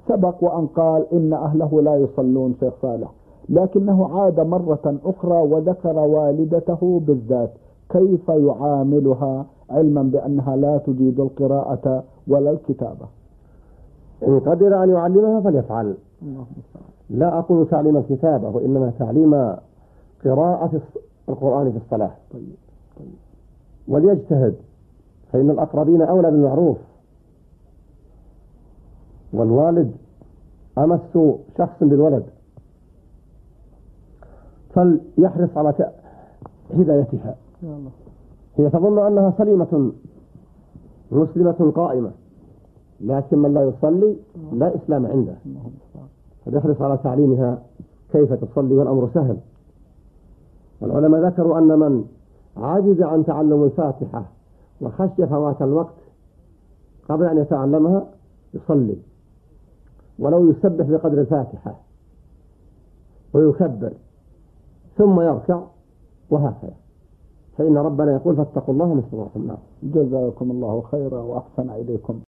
سبق وأن قال إن أهله لا يصلون شيخ صالح، لكنه عاد مرة أخرى وذكر والدته بالذات كيف يعاملها علما بأنها لا تجيد القراءة ولا الكتابة. إن قدر أن يعلمها فليفعل. لا أقول تعليم الكتابة، وإنما تعليم قراءة القرآن في الصلاة. وليجتهد، فإن الأقربين أولى بالمعروف، والوالد أمس شخص بالولد، فليحرص على هدايتها. هي تظن أنها سليمة مسلمة قائمة، لكن من لا يصلي لا إسلام عنده، فليحرص على تعليمها كيف تصلي، والأمر سهل. والعلماء ذكروا أن من عجز عن تعلم الفاتحة وخشي فوات الوقت قبل أن يتعلمها يصلي، ولو يسبح بقدر الفاتحة ويكبر ثم يركع، وهكذا، فإن ربنا يقول فاتقوا الله ما استطعتم. جزاكم الله خيرا وأحسن إليكم.